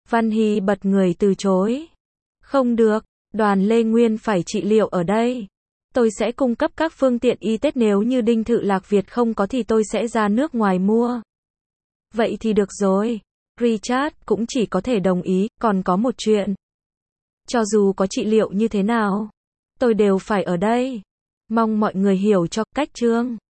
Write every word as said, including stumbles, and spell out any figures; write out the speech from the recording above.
Văn Hy bật người từ chối. Không được, Đoàn Lê Nguyên phải trị liệu ở đây. Tôi sẽ cung cấp các phương tiện y tế, nếu như Đinh Thự Lạc Việt không có thì tôi sẽ ra nước ngoài mua. Vậy thì được rồi. Richard cũng chỉ có thể đồng ý, còn có một chuyện. Cho dù có trị liệu như thế nào, tôi đều phải ở đây. Mong mọi người hiểu cho, cách chương.